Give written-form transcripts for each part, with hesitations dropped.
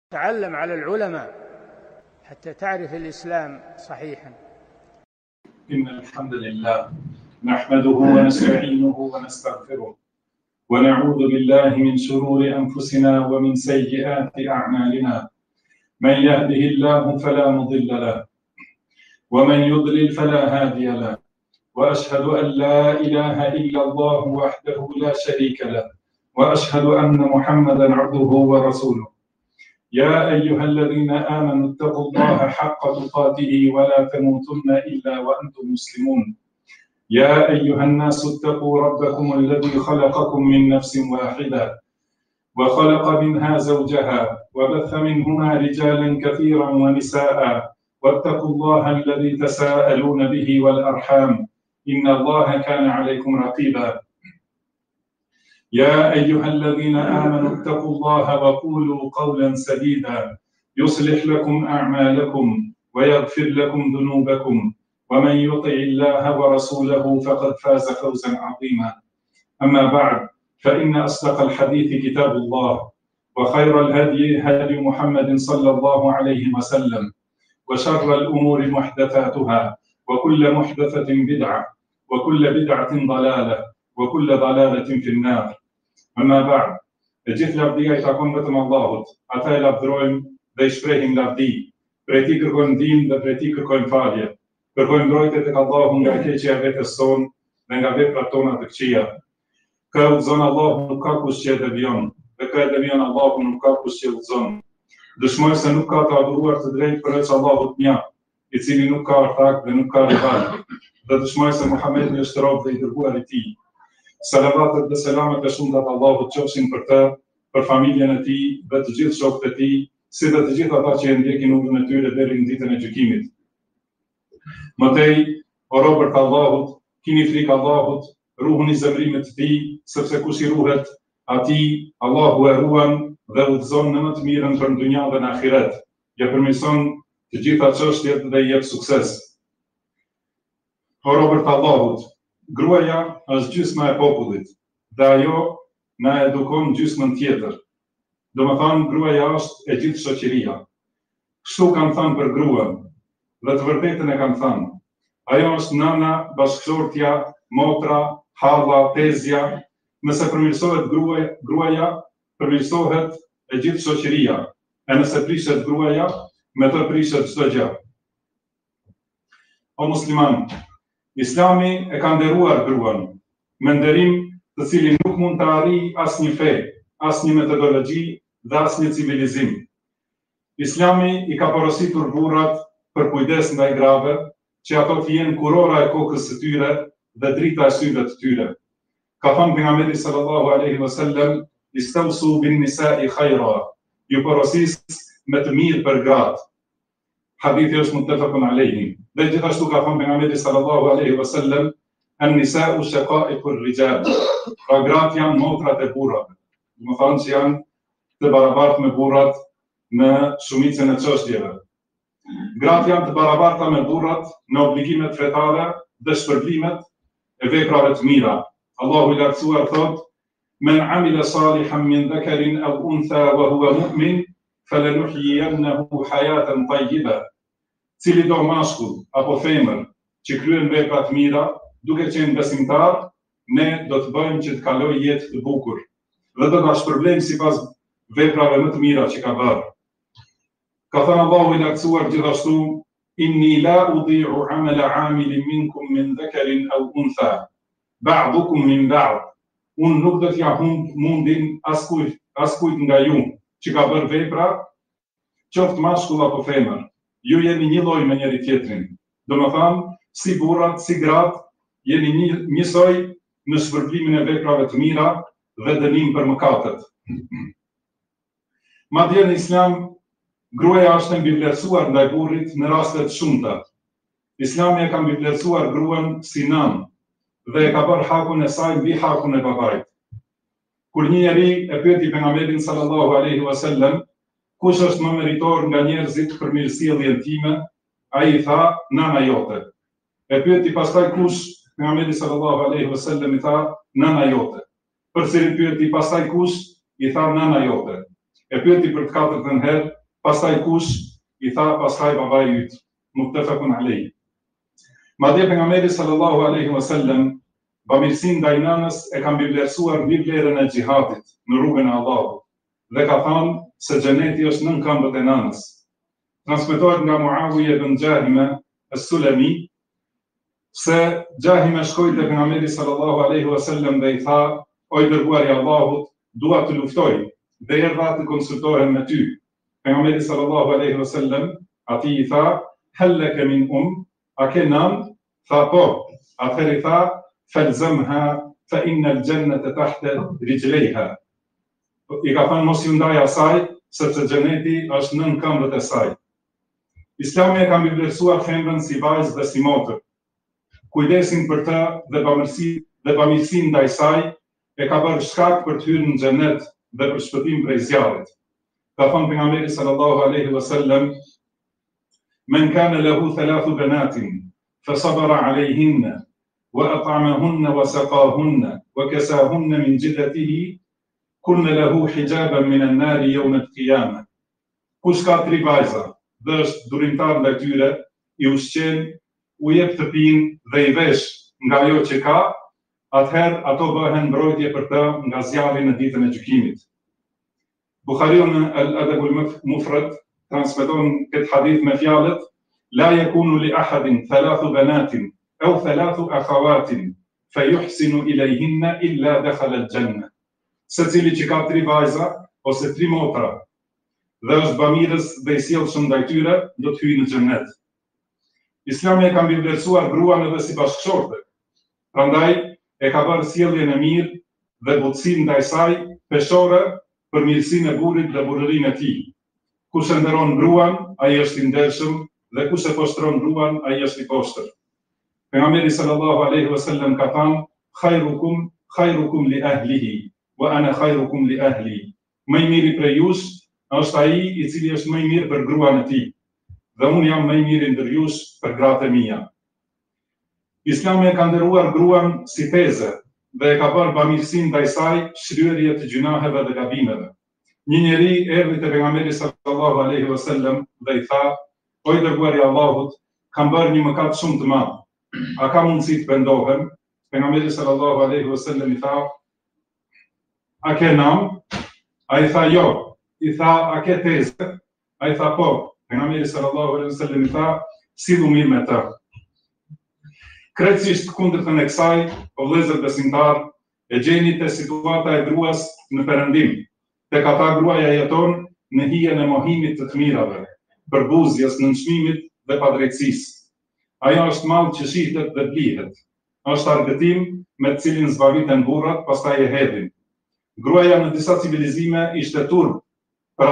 تعلم على العلماء حتى تعرف الإسلام صحيحا. إن الحمد لله نحمده ونستعينه ونستغفره ونعوذ بالله من شرور أنفسنا ومن سيئات أعمالنا. من يهده الله فلا مضل له ومن يضلل فلا هادي له، وأشهد أن لا إله إلا الله وحده لا شريك له، وأشهد أن محمدًا عبده ورسوله. يا أيها الذين آمنوا اتقوا الله حق تقاته ولا تموتن إلا وأنتم مسلمون. يا أيها الناس اتقوا ربكم الذي خلقكم من نفس واحدة وخلق منها زوجها وبث منهما رجالا كثيرا ونساء، واتقوا الله الذي تساءلون به والأرحام إن الله كان عليكم رقيبا. يا أيها الذين آمنوا اتقوا الله وقولوا قولا سديدا يصلح لكم أعمالكم ويغفر لكم ذنوبكم، ومن يطع الله ورسوله فقد فاز فوزا عظيما. أما بعد، فإن أصدق الحديث كتاب الله، وخير الهدي هدي محمد صلى الله عليه وسلم، وشر الأمور محدثاتها، وكل محدثة بدعة، وكل بدعة ضلالة، وكل ضلالة في النار. أما بعد، gjithë lavdia I takon vetëm Allahut, ata e lavdërojmë dhe I shprehim lavdi, prej Tij kërkojmë ndihmë dhe prej Tij kërkojmë falje. Kërkojmë mbrojtje tek Allahu nga keqja e vetes sonë dhe nga veprat tona të këqija. Kë udhëzon Allahu nuk ka kush që e devion, dhe kë e devion Allahu nuk ka kush që udhëzon. Dëshmoj se nuk ka të adhuruar të drejtë përveç Allahut një, I cili nuk ka ortak dhe nuk ka rival. Dhe dëshmoj se Muhamedi është rob dhe I dërguar I Tij. Salavatet dhe selamet e shumta të Allahut qofshin për të, për familjen e tij dhe të gjithë shokët e tij, si dhe të gjithë ata që e ndjekin udhën e tyre deri në ditën e gjykimit. Mëtej, o robërt të Allahut, kini frikë Allahut, ruhuni zemrimet të tij, sepse kush I ruhet, atij Allahu e ruan dhe udhëzon në më të mirën për dunja dhe në ahiret. Ja përmirëson të gjitha çështjet dhe I jep sukses. O robërt të Allahut, gruaja është gjysma e popullit, dhe ajo na edukon gjysmën tjetër. Domethënë, gruaja është e gjithë shoqëria. Kështu kanë thënë për gruan, dhe të vërtetën e kanë thënë. Ajo është nëna, bashkëshortja, motra, halla, tezja. Nëse përmirësohet gruaja, përmirësohet e gjithë shoqëria. E nëse prishet gruaja, me të prishet çdo gjë. O musliman, Islami e ka nderuar gruan, me nderim të cilin nuk mund të arrijë asnjë fe, asnjë metodologji dhe asnjë civilizim. Islami I ka porositur burrat për kujdes ndaj grave, që ato të jenë kurora e kokës së tyre dhe drita e syve të tyre. Ka thënë pejgamberi sallallahu alaihi wasallam, istawsu bin nisa'i khayra, ju porosis me të mirë për gratë. Hadithi është muttafaqun alayhi. Dhe gjithashtu ka thënë pejgamberi sallallahu alaihi wasallam, an-nisa'u shaqa'iqur rijal. Pra gratë janë motrat e burrave. Do të thonë që janë të barabartë me burrat në shumicën e çështjeve. Gratë janë të barabarta me burrat në obligimet fetare dhe shpërblimet e veprave të mira. Allahu I lartësuar thotë: "Men 'amila salihan min dhakarin aw untha wa huwa mu'min, falanuhyiyannahu hayatan tayyiba." Cili do mashkull apo femër që kryen vepra të mira, duke qenë besimtar, ne do të bëjmë që të kalojë jetë të bukur dhe do ta shpërblejmë sipas veprave më të mira që ka bërë. Ka thënë Allahu I lartësuar gjithashtu: "Inni la udhi'u 'amala 'amilin minkum min dhakarin aw untha, ba'dukum min ba'd." Unë nuk do t'ja humb mundin askujt nga ju që ka bërë vepra, qoftë mashkull apo femër. Ju jeni një lloj me njëri tjetrin. Domethënë, si burrat, si gratë, jeni njësoj në shpërblimin e veprave të mira dhe dënim për mëkatet. Madje në Islam, gruaja është e mbivlerësuar ndaj burrit në raste të shumta. Islami e ka mbivlerësuar gruan si nën dhe e ka bërë hakun e saj mbi hakun e babait. Kur një njeri e pyeti pejgamberin sallallahu alaihi wasallam, kush është më meritor nga njerëzit për mirësjelljen time, ai I tha, nana jote. E pyeti pastaj kush, pejgamberi sallallahu alaihi wasallam I tha, nana jote. Përsëri pyeti pastaj kush, I tha, nana jote. E pyeti për të katërtën herë, pastaj kush? I tha, pastaj babai yt. Muttafaqun alayh. Madje pejgamberi sallallahu alaihi wasallam bamirësinë ndaj nënës e ka mbivlerësuar mbi vlerën e xhihadit në rrugën e Allahut dhe ka thënë se xheneti është nën këmbët e nënës. Transmetohet nga Muawiya ibn Jahime as-Sulami se Jahime shkoi te pejgamberi sallallahu alaihi wasallam dhe i tha: "O i dërguari i Allahut, dua të luftoj dhe erdha të konsultohem me ty." Pejgamberi sallallahu alaihi wasallam atij i tha: "Hal laka min a ke nën?" Tha po. Atëherë i tha: "Falzamha fa inna al-jannata tahta rijlayha." I ka thënë mos ju ndaj asaj, sepse xheneti është nën këmbët e saj. Islami e ka mbivlerësuar femrën si vajzë dhe si motër. Kujdesin për të dhe bamirësinë ndaj saj e ka bërë shkak për të hyrë në xhenet dhe për shpëtim prej zjarrit. Ka thënë pejgamberi sallallahu alaihi wasallam: "Men kana lahu thalathu banatin فصبر عليهن وأطعمهن وسقاهن وكساهن من جدته كن له حجابا من النار يوم القيامة." Kush ka 3 vajza dhe është durimtar ndaj tyre, i ushqen, u jep të pinë dhe i vesh nga ajo që ka, atëherë ato bëhen mbrojtje për të nga zjarri në ditën e gjykimit. Buhariu në Al-Adab al-Mufrad transmeton këtë hadith me fjalët: "La yakunu li ahadin thalathu banatin aw thalathu akhawatin fayuhsinu ilayhinna illa dakhala al-janna." Secili që ka 3 vajza ose 3 motra dhe është bamirës dhe i sjellshëm ndaj tyre, do të hyjë në xhenet. Islami e ka mbivlerësuar gruan edhe si bashkëshorte. Prandaj e ka bërë sjelljen e mirë dhe butësinë ndaj saj peshore për mirësinë e burrit dhe burrërinë e tij. Kush e nderon gruan, ai është i ndershëm, dhe kush e poshtron gruan, ai është i poshtër. Pejgamberi sallallahu alaihi wasallam ka thënë: "Khairukum li ahlihi wa ana khairukum li ahli." Më i miri prej jush është ai i cili është më i mirë për gruan e tij, dhe unë jam më i miri ndër jush për gratë e mia. Islami e ka nderuar gruan si teze dhe e ka bërë bamirësinë ndaj saj shlyerje të gjunaheve dhe gabimeve. Një njeri erdhi te pejgamberi sallallahu alaihi wasallam dhe i tha: "O i dërguari i Allahut, kam bërë një mëkat shumë të madh. A ka mundësi të pendohem?" Pejgamberi sallallahu alaihi wasallam i tha: "A ke nam?" Ai tha: "Jo." I tha: "A ke tezë?" Ai tha: "Po." Pejgamberi sallallahu alaihi wasallam i tha: "Sillu mirë me të." Krejtësisht kundërtën e kësaj, o vëllezër besimtar, e gjeni te situata e gruas në perëndim. Tek ata gruaja jeton në hijen e mohimit të mirave, përbuzjes, nënçmimit dhe padrejtësisë. Ajo është mall që shitet dhe blihet. Është argëtim me të cilin zbaviten burrat, pastaj e hedhin. Gruaja në disa civilizime ishte turp për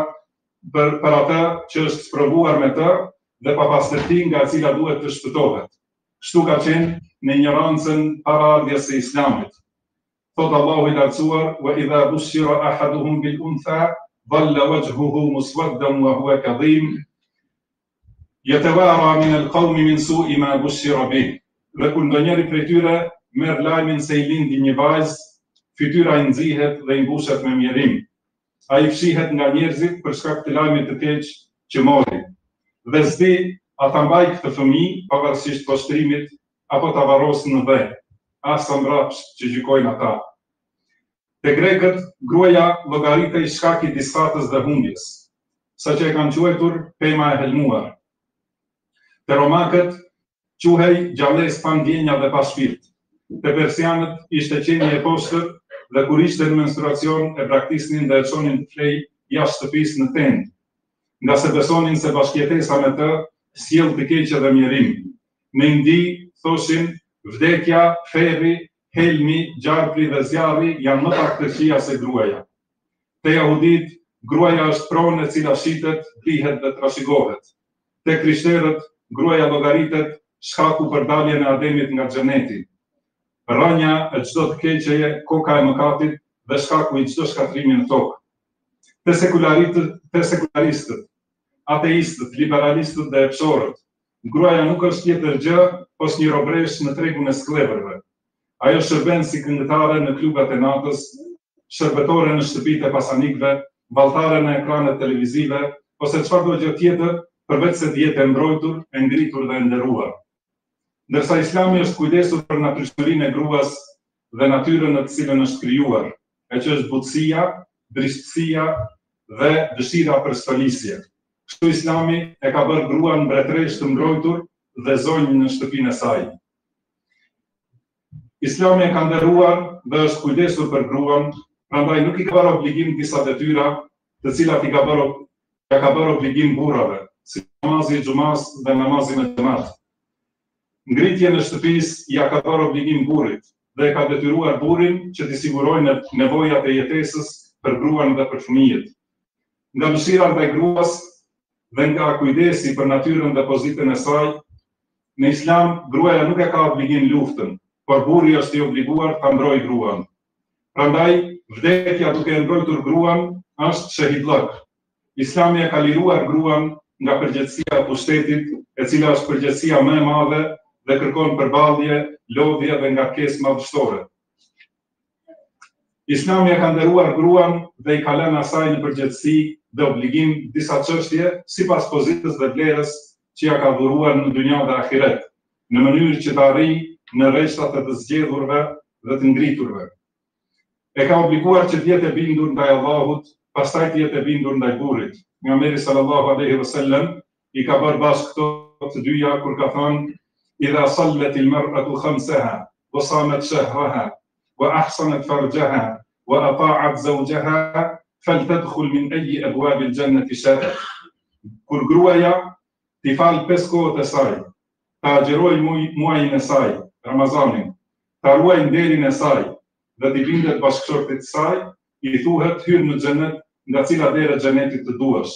ata që është sprovuar me të dhe pa pastërti nga e cila duhet të shpëtohet. Kështu ka qenë në ignorancën para ardhjes së Islamit. Thot Allahu i lartësuar: "Wa idha bushira ahaduhum bil untha dhalla wajhuhu muswaddan wa huwa kadhim yatawara min al-qawmi min su'i ma bushira bih." Dhe kur ndonjëri prej tyre merr lajmin se i lindi një vajzë, fytyra i nxihet dhe i mbushet me mjerim. Ai fshihet nga njerëzit për shkak të lajmit të keq që mori. Dhe s'di a ta mbaj këtë fëmijë pavarësisht poshtrimit apo ta varrosë në dhe, as mbrapsht që gjykojnë ata. Te grekët, gruaja llogaritej shkak i disfatës dhe humbjes, saqë e kanë quajtur pema e helmuar. Te romakët quhej gjallësë pa ndjenja dhe pa shpirt. Te persianët ishte qenie e poshtër dhe kur ishte në menstruacion e braktisnin dhe e çonin të flej jashtë shtëpisë në tend, nga se besonin se bashkëjetesa me të sjell të keqe dhe mjerim. Në Indi thoshin: "Vdekja, ferri, helmi, gjarpri dhe zjarri janë më pak të këqija se gruaja." Te jahudit, gruaja është pronë e cila shitet, blihet dhe trashëgohet. Te krishterët, gruaja llogaritet shkaku për daljen e Ademit nga xheneti, rënja e çdo të keqeje, koka e mëkatit dhe shkaku i çdo shkatrimi në tokë. Te sekularistët, ateistët, liberalistët dhe epshorët, gruaja nuk është tjetër gjë pos një robresh në tregun e skleverëve. Ajo shërben si këngëtare në klubat e natës, shërbetore në shtëpitë e pasanikëve, valltare në ekranet televizive ose çfarëdo gjë tjetër, përveç se të jetë e mbrojtur, e ngritur dhe e nderuar. Ndërsa Islami është kujdesur për natyrshmërinë e gruas dhe natyrën në të cilën është krijuar, e që është butësia, drishtësia dhe dëshira për stolisje. Kështu Islami e ka bërë gruan mbretëresht të mbrojtur dhe zonjë në shtëpinë e saj. Islami e ka nderuar dhe është kujdesur për gruan, prandaj nuk i ka bërë obligim disa detyra, të cilat ka bërë obligim burrave, si namazi i xumas dhe namazi në xhamat. Ngritje në shtëpisë ja ka bërë obligim burrit dhe ka detyruar burrin që t'i sigurojë nevojat e jetesës për gruan dhe për fëmijët. Nga mëshira ndaj gruas dhe nga kujdesi për natyrën dhe pozitën e saj, në Islam gruaja nuk e ka obligim luftën, por burri është i obliguar ta mbrojë gruan. Prandaj, vdekja duke e mbrojtur gruan është shahidllëk. Islami e ka liruar gruan nga përgjegjësia e pushtetit, e cila është përgjegjësia më e madhe dhe kërkon përballje, lodhje dhe ngarkesë madhështore. Islami e ka nderuar gruan dhe i ka lënë asaj në përgjegjësi dhe obligim disa çështje sipas pozitës dhe vlerës që ja ka dhuruar në dynja dhe ahiret, në mënyrë që të arrijë në rreshtat e të zgjedhurve dhe të ngriturve. E ka obliguar që të jetë e bindur ndaj Allahut, pastaj të jetë e bindur ndaj burrit. Pejgamberi sallallahu alaihi wasallam i ka bërë bashkë këto të dyja kur ka thënë: "Idha sallat al-mar'atu khamsaha wa samat shahraha wa ahsanat farjaha wa ata'at zawjaha faltadkhul min ayyi abwab al-jannati sha'at." Kur gruaja t'i fal 5 kohët e saj, ta agjeroj muajin e saj, Ramazanin, ta ruaj nderin e saj dhe t'i bindet bashkëshortit të saj, i thuhet hyn në xhenet nga cila derë xhenetit të duash.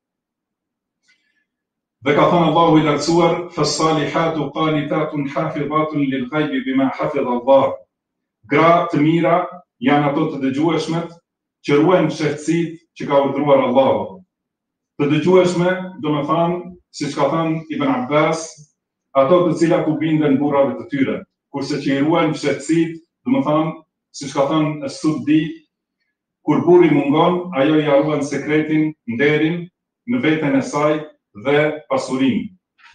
Dhe ka thënë Allahu i lartësuar: "Fas-salihatu qanitatun hafizatun lil-ghaibi bima hafiza Allah." Gra të mira janë ato të dëgjueshmet që ruajnë fshehtësitë që ka urdhëruar Allahu. Të dëgjueshme, domethënë, siç ka thënë Ibn Abbas, ato të cilat u binden burrave të tyre, kurse që i ruajnë fshehtësitë, domethënë, siç ka thënë As-Suddi, kur burri mungon, ajo i ruan sekretin, nderin në veten e saj dhe pasurinë.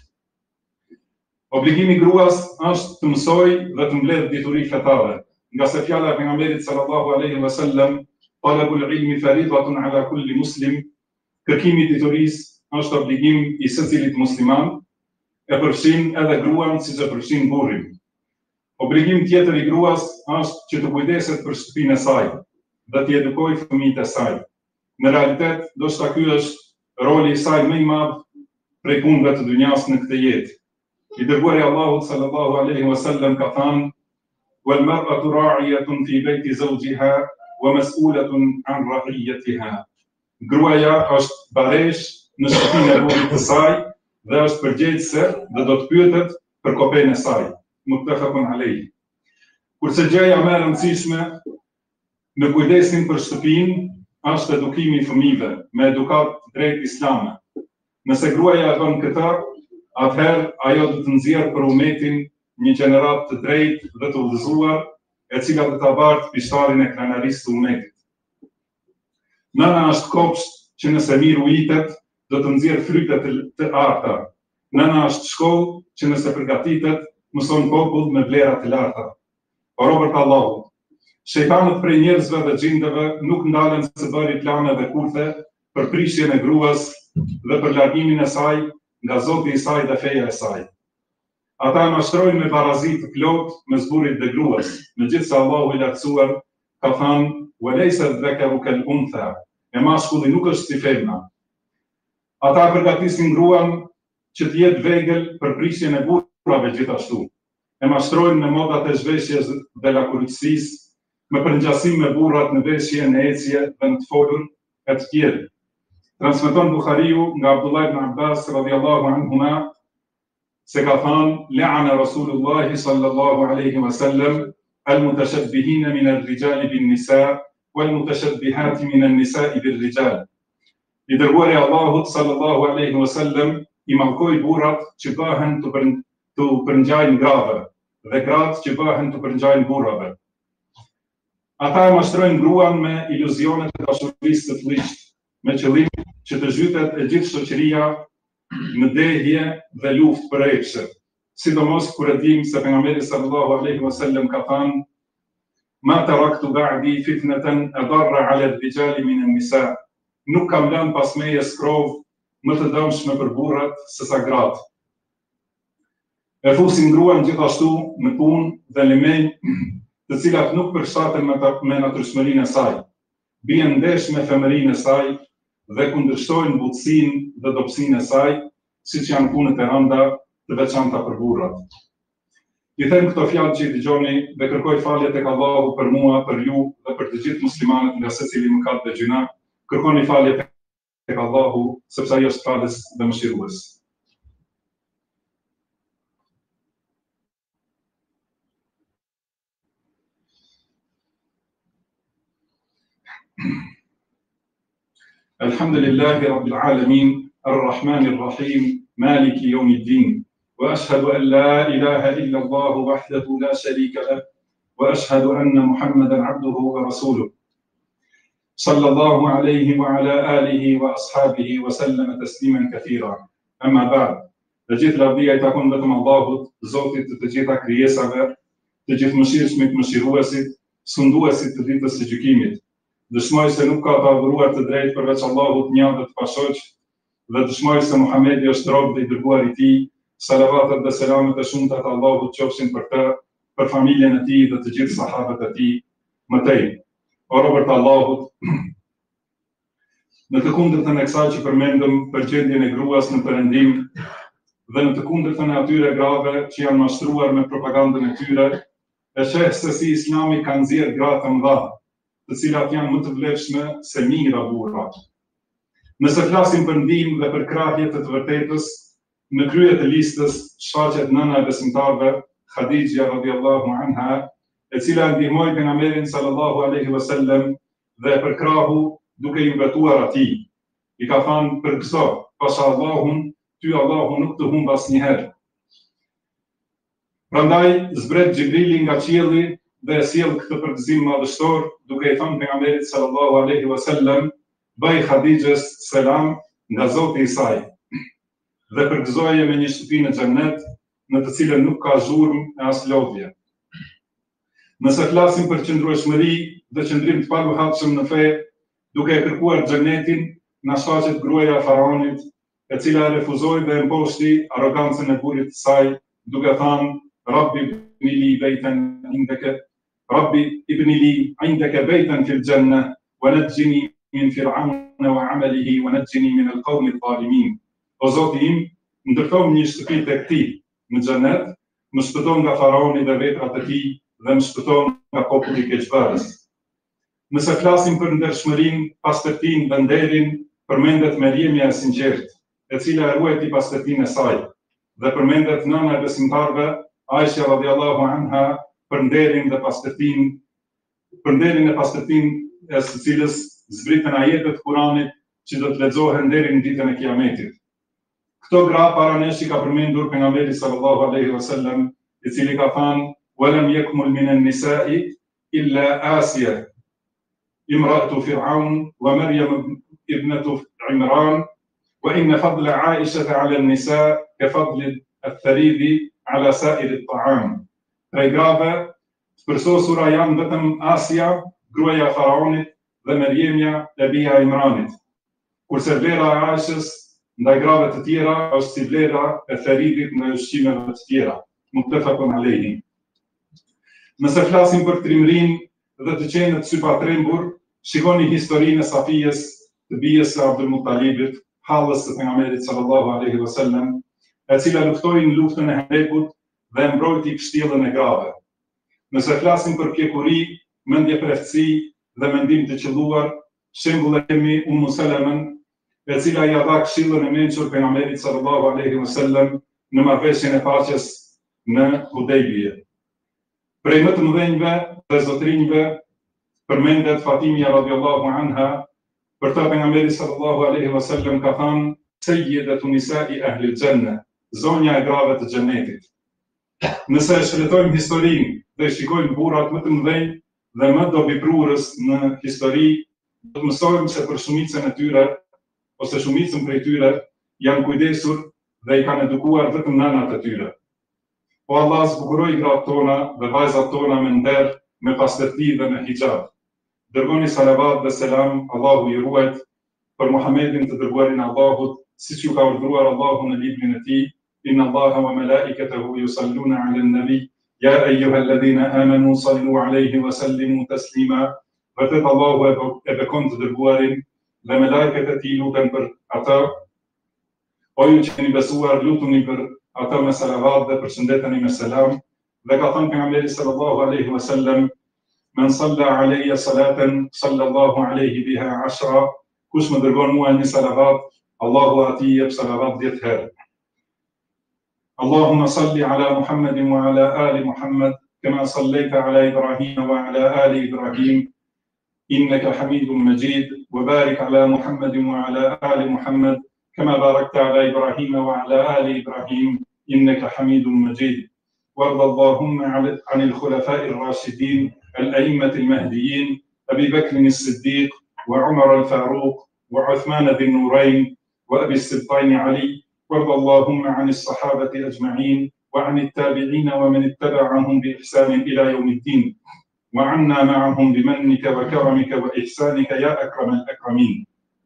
Obligimi i gruas është të mësojë dhe të mbledhë dituri fetare, nga se fjala e pejgamberit sallallahu alaihi wasallam: "Talabul ilmi faridatun ala kulli muslim." Kërkimi i diturisë është obligim i secilit musliman, e përfshin edhe gruan siç e përfshin burrin. Obligim tjetër i gruas është që të kujdeset për shtëpinë e saj dhe të edukojë fëmijët e saj. Në realitet, ndoshta ky është roli i saj më i madh prej punëve të dynjas në këtë jetë. I dërguari Allahut sallallahu alaihi wasallam ka thënë: "Wal mar'atu ra'iyatun fi bayti zawjiha wa mas'ulatun an ra'iyatiha." Gruaja është baresh në shtëpinë e burrit të saj dhe është përgjegjëse dhe do të pyetet për kopën e saj. Muttafaqun alayh. Kurse gjëja më e rëndësishme në kujdesin për shtëpinë është edukimi i fëmijëve me edukat drejt islame. Nëse gruaja e bën këtë, atëherë ajo do të nxjerrë për umetin një gjenerat të drejtë dhe të udhëzuar, e cila do ta bartë pishtarin e krenarisë të umetit. Nëna është kopsht që nëse mirë ujitet, do të nxjerrë fryte të arta. Nëna është shkollë që nëse përgatitet, mëson popull me vlera të larta. O robërt e Allahut, shejtanët prej njerëzve dhe xhindëve nuk ndalen se bëri plane dhe kurthe për prishjen e gruas dhe për largimin e saj nga Zoti i saj dhe feja e saj. Ata e mashtrojnë me barazi të plot mes burrit dhe gruas, megjithse Allahu i lartësuar ka thënë: "Walaysa dhakaru kal-untha", e mashkulli nuk është si femna. Ata përgatisin gruan që të jetë vegël për prishjen e burrave gjithashtu. E mashtrojnë me modat e zhveshjes dhe lakuritësisë, me përngjasim me burrat në veshje, në ecje dhe në të folur e të tjerë. Transmeton Buhariu nga Abdullah ibn Abbas radhiyallahu anhuma se ka thënë: "La'ana Rasulullahi sallallahu alaihi wasallam al-mutashabbihina min ar-rijali bin-nisa wal-mutashabbihati min an-nisa'i bir-rijal." I dërguari Allahut sallallahu alaihi wasallam i mallkoi burrat që bëhen të përngjajnë grave dhe gratë që bëhen të përngjajnë burrave. Ata e mashtrojnë gruan me iluzionet e dashurisë të fllihtë, me qëllim që të zhytet e gjithë shoqëria në dehje dhe luftë për epshe. Sidomos kur e dim se pejgamberi sallallahu alaihi wasallam ka thënë: "Ma taraktu ba'di fitnatan adarra 'ala ar-rijali min an-nisa." Nuk kam lënë pas meje skrovë më të dëmshme për burrat se sa gratë. E fusin gruan gjithashtu në punë dhe limenj, të cilat nuk përshtaten me natyrshmërinë e saj, bien ndesh me femërinë e saj dhe kundërshtojnë butësinë dhe dobësinë e saj, siç janë punët e rënda të veçanta për burrat. I them këto fjalë që i dëgjoni dhe kërkoj falje tek Allahu për mua, për ju dhe për të gjithë muslimanët nga secili mëkat dhe gjuna. Kërkoni falje tek Allahu, sepse ai është falës dhe mëshirues. Alhamdulillahi Rabbil Alamin, Ar-Rahmanir Rahim, Maliki Yawmiddin. وأشهد أن لا إله إلا الله وحده لا شريك له وأشهد أن محمدا عبده ورسوله صلى الله عليه وعلى آله وأصحابه وسلم تسليما كثيرا. أما بعد. Të gjithë lavdia I takon vetëm Allahut, Zotit të gjitha krijesave, të gjithëmëshirshmit mëshiruesit, sunduesit të ditës së gjykimit. Dëshmoj se nuk ka të adhuruar të drejtë përveç Allahut një dhe të pashoq, dhe dëshmoj se Muhamedi është rob dhe I dërguar I Tij. Salavatet dhe selamet e shumta të Allahut qofshin për të, për familjen e tij dhe të gjithë sahabët e tij mëtej. O robërt të Allahut, në të kundërtën e kësaj që përmendëm për gjendjen e gruas në perëndim dhe në të kundërtën e atyre grave që janë mashtruar me propagandën e tyre, e sheh se si Islami ka nxjerrë gra të mëdha, të cilat janë më të vlefshme se mijëra burra. Nëse flasim për ndihmë dhe për krahje të vërtetës, në krye të listës shfaqet nëna e besimtarëve, Khadija radhiyallahu anha, e cila ndihmoi pejgamberin sallallahu alaihi wasallam dhe e përkrahu duke I mbetëruar atij. I ka thënë për këso, pasha Allahun, ty Allahu nuk të humb asnjëherë. Prandaj zbret Xhibrili nga qielli dhe e sjell këtë përgëzim madhështor, duke I thënë pejgamberit sallallahu alaihi wasallam: "Bëj Khadijes selam nga Zoti I saj dhe përgëzoje me një shtëpi në xhennet, në të cilën nuk ka zhurmë e as lodhje." Nëse flasim për qëndrueshmëri dhe qëndrim të paluhatshëm në fe, duke e kërkuar xhennetin, na shfaqet gruaja e Faraonit, e cila refuzoi dhe imposti arrogancën e burrit të saj, duke thënë: "Rabbi ibni li baytan indaka, Rabbi ibni li indaka baytan fil jannah, wa najjini min fir'auna wa 'amalihi wa najjini min al-qawmi adh-dhalimin." O Zoti im, ndërtoj një shtëpi tek ti në xhenet, më shpëton nga Faraoni dhe veprat e tij dhe më shpëton nga populli I keqbërës. Nëse flasim për ndershmërinë, pastërtinë dhe nderin, përmendet Meriemja e sinqertë, e cila e ruajti pastërtinë e saj, dhe përmendet nëna e besimtarëve, Aisha radhiyallahu anha, për nderin dhe pastërtinë, për nderin e pastërtinë e së cilës zbritën ajetet Kuranit që do të lexohen deri në ditën e Kiametit. Këto gra para nesh I ka përmendur pejgamberi sallallahu alaihi wasallam, I cili ka thënë: "Walam yakmul min an-nisa'i illa Asiya, imra'atu Fir'aun wa Maryam ibnatu Imran, wa inna fadla 'Aishata 'ala an-nisa' ka fadli ath-tharidi 'ala sa'ir at-ta'am." Prej grave të përsosura janë vetëm Asia, gruaja e Faraonit, dhe Meriemja e bija e Imranit, kurse vlera e Aishës ndaj grave të tjera është si vlera e Theridit ndaj ushqimeve të tjera. Muttafaqun alayhi. Nëse flasim për trimërinë dhe të qenë të sypatrembur, shikoni historinë e Safijes, të bijes së Abdul Muttalibit, hallës së pejgamberit sallallahu alaihi wasallam, e cila luftoi në luftën e Hendekut dhe mbrojti kështjellën e grave. Nëse flasim për pjekuri, mendje preftësi dhe mendim të qelluar, shembull e kemi Ummu Salamën, e cila I dha këshillën e mençur pejgamberit sallallahu alaihi wasallam në marrëveshjen e paqes në Hudejbije. Prej më të mëdhenjve dhe zotrinjve përmendet Fatimja radhiyallahu anha, për ta pejgamberi sallallahu alaihi wasallam ka thënë: "Sayyidatu nisa'i ahli al-janna", zonja e grave të xhenetit. Nëse e shfletojmë historinë dhe shikojmë burrat më të mëdhenj dhe më dobiprurës në histori, do të mësojmë se për shumicën e tyre, ose shumicën prej tyre, janë kujdesur dhe i kanë edukuar vetëm nënat e tyre. Po Allah zbukuroj gratë tona dhe vajzat tona me nder, me pastërti dhe me hijab. Dërgoni salavat dhe selam, Allahu i ruajt, për Muhammedin të dërguarin Allahut, siç ju ka urdhëruar Allahu në librin e tij, inna Allaha wa malaikatahu yusalluna 'alan nabi, ya ayyuhalladhina amanu sallu 'alayhi wa sallimu taslima. Vërtet Allahu e bekon të dërguarin dhe me lajket e tij luten për ata. O ju që keni besuar, lutuni për ata me salavat dhe përshëndeteni me selam. Dhe ka thënë pejgamberi sallallahu alaihi wasallam, men salla alayya salatan sallallahu alaihi biha 10. Kush më dërgon mua një salavat, Allahu atij jep salavat 10 herë. Allahumma salli ala Muhammedin wa ala ali Muhammad, kama sallaita ala Ibrahim wa ala ali Ibrahim, innaka Hamidum Majid, wa barik ala Muhammedin wa ala ali Muhammad, كما باركت على إبراهيم وعلى آل إبراهيم إنك حميد مجيد. وارض اللهم عن الخلفاء الراشدين الأئمة المهديين أبي بكر الصديق وعمر الفاروق وعثمان ذي النورين وأبي السبطين علي. وارض اللهم عن الصحابة أجمعين وعن التابعين ومن اتبعهم بإحسان إلى يوم الدين، وعنا معهم بمنك وكرمك وإحسانك يا أكرم الأكرمين.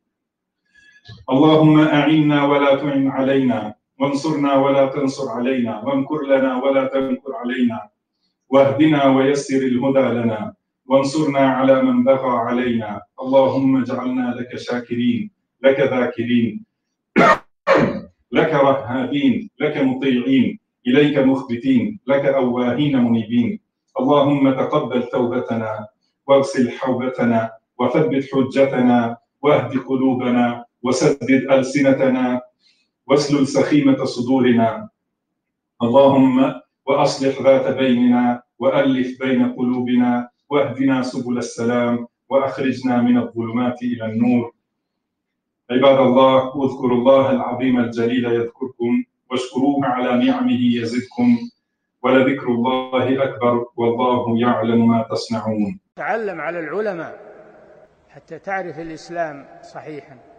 اللهم أعنا ولا تعن علينا، وانصرنا ولا تنصر علينا، وامكر لنا ولا تمكر علينا، واهدنا ويسر الهدى لنا، وانصرنا على من بغى علينا. اللهم اجعلنا لك شاكرين، لك ذاكرين، لك رهابين، لك مطيعين، إليك مخبتين، لك أواهين منيبين. اللهم تقبل توبتنا، واغسل حوبتنا، وثبت حجتنا، واهد قلوبنا، وسدد ألسنتنا، واسلل سخيمة صدورنا. اللهم وأصلح ذات بيننا، وألف بين قلوبنا، واهدنا سبل السلام، وأخرجنا من الظلمات إلى النور. عباد الله، اذكروا الله العظيم الجليل يذكركم، واشكروه على نعمه يزدكم، ولذكر الله أكبر، والله يعلم ما تصنعون. تعلم على العلماء حتى تعرف الإسلام صحيحا.